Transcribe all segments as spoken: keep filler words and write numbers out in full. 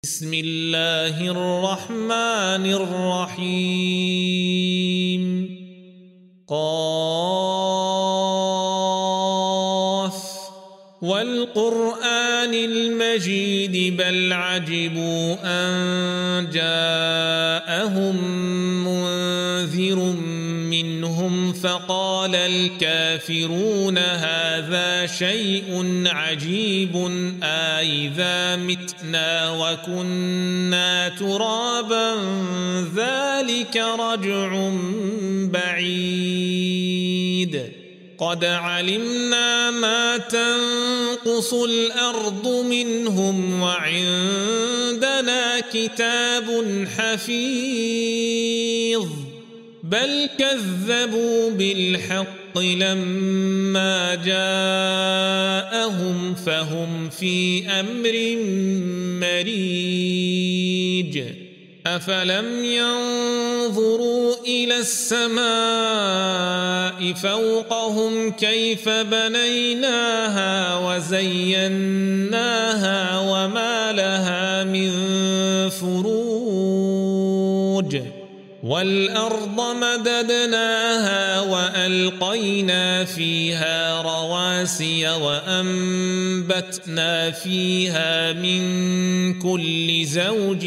بسم الله الرحمن الرحيم قاف والقرآن المجيد بل عجبوا أن جاءهم منذر منهم فقال الكافرون هذا شيء عجيب أإذا متنا وكنا ترابا ذلك رجع بعيد قد علمنا ما تنقص الأرض منهم وعندنا كتاب حفيظ بل كذبوا بالحق لما جاءهم فهم في أمر مريج أفلم ينظروا إلى السماء فوقهم كيف بنيناها وزيناها وما لها من فروج والأرض مددناها وألقينا فيها رواسي وأنبتنا فيها من كل زوج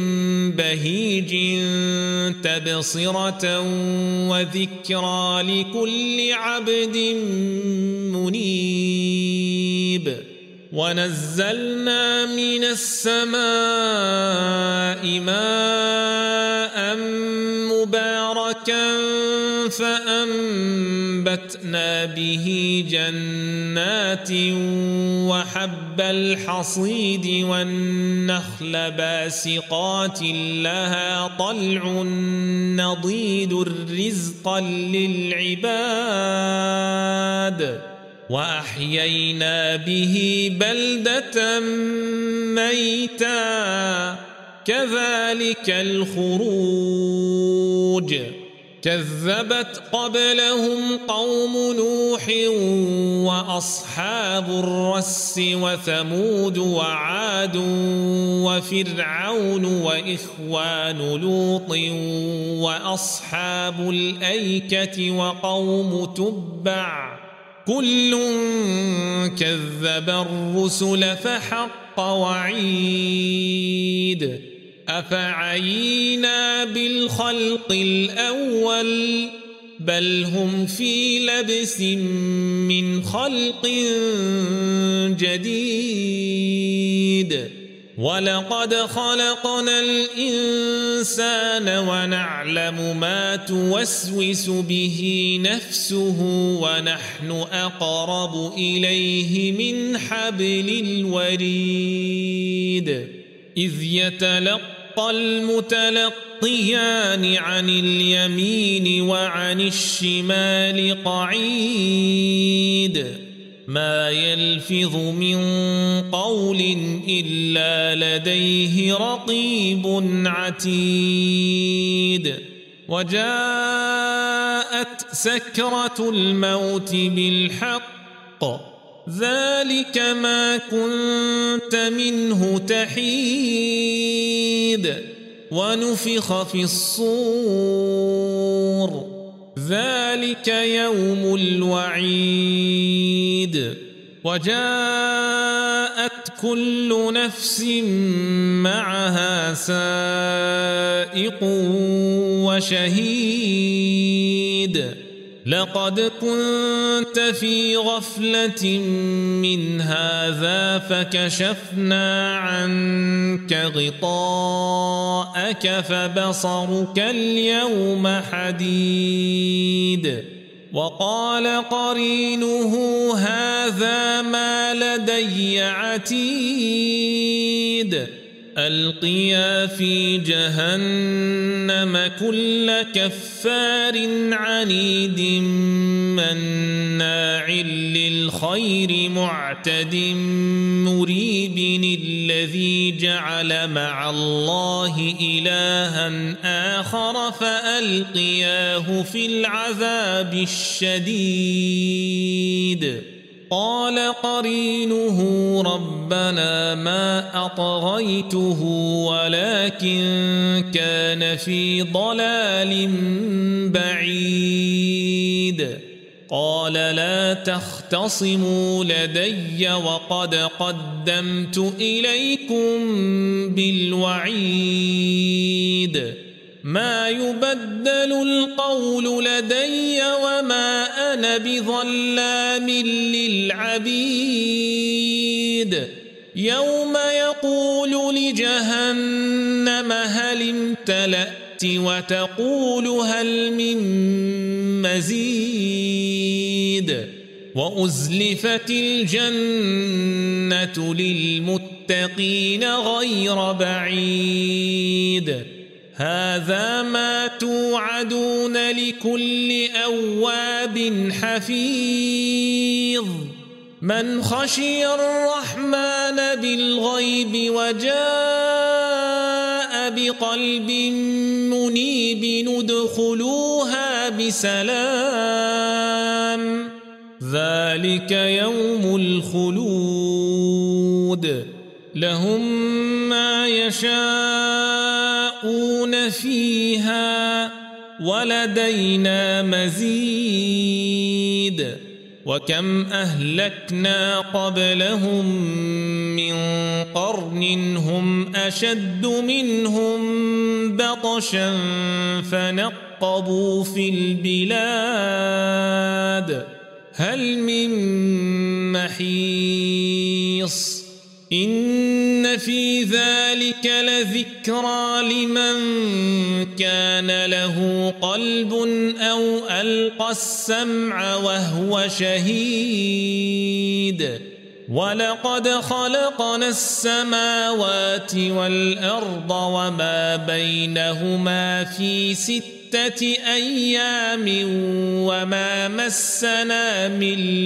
بهيج تبصرة وذكرى لكل عبد منيب ونزلنا من السماء ماء مباركا فأنبتنا به جنات وحب الحصيد والنخل باسقات لها طلع نضيد رزقا للعباد وأحيينا به بلدة ميتا كذلك الخروج كذبت قبلهم قوم نوح وأصحاب الرس وثمود وعاد وفرعون وإخوان لوط وأصحاب الأيكة وقوم تبع كل كذب الرسل فحق وعيد أفعينا بالخلق الأول بل هم في لبس من خلق جديد ولقد خلقنا الإنسان ونعلم ما توسوس به نفسه ونحن أقرب إليه من حبل الوريد إذ يتلقى المتلقيان عن اليمين وعن الشمال قعيد ما يلفظ من قول إلا لديه رقيب عتيد وجاءت سكرة الموت بالحق ذلك ما كنت منه تحيد ونفخ في الصور ذلك يوم الوعيد وجاءت كل نفس معها سائق وشهيد لقد كنت في غفلة من هذا فكشفنا عنك غطاءك فبصرك اليوم حديد وقال قرينه هذا ما لدي عتيد ألقيا في جهنم كل كفار عنيد مناع للخير معتد مريب الذي جعل مع الله إلها آخر فألقياه في العذاب الشديد قال قرينه ربنا ما أطغيته ولكن كان في ضلال بعيد قال لا تختصموا لدي وقد قدمت إليكم بالوعيد ما يبدل القول لدي وما أنا بظلام للعبيد يوم يقول لجهنم هل امتلأت وتقول هل من مزيد وأزلفت الجنة للمتقين غير بعيد هذا ما توعدون لكل أواب حفيظ من خشي الرحمن بالغيب وجاء بقلب منيب ندخلوها بسلام ذلك يوم الخلود لهم ما يشاءون فيها ولدينا مزيد وكم أهلكنا قبلهم من قرن هم أشد منهم بطشا فنقبوا في البلاد هل من محيص إن في ذلك لذكرى لمن كان له قلب أو ألقى السمع وهو شهيد ولقد خلقنا السماوات والأرض وما بينهما في ستة أيام وما مسنا من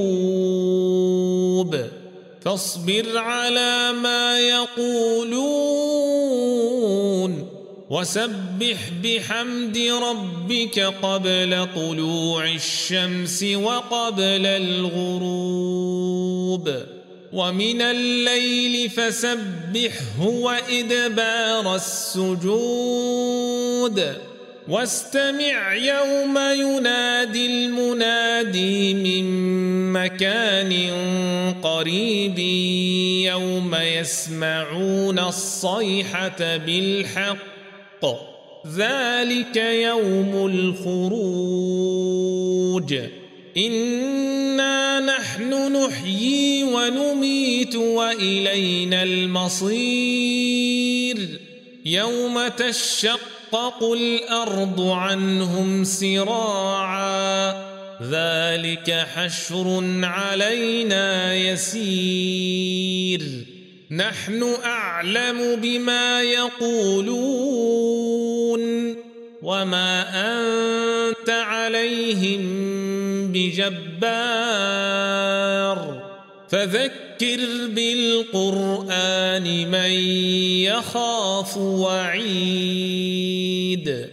لغوب فاصبر على ما يقولون وسبح بحمد ربك قبل طلوع الشمس وقبل الغروب ومن الليل فسبحه وإدبار السجود واستمع يوم ينادي المنادي من مكان قريب يوم يسمعون الصيحة بالحق ذلك يوم الخروج إنا نحن نحيي ونميت وإلينا المصير يوم تشقق الأرض عنهم سراعا ذلك حشر علينا يسير نحن أعلم بما يقولون وما أنت عليهم بجبار فذكر بالقرآن من يخاف وعيد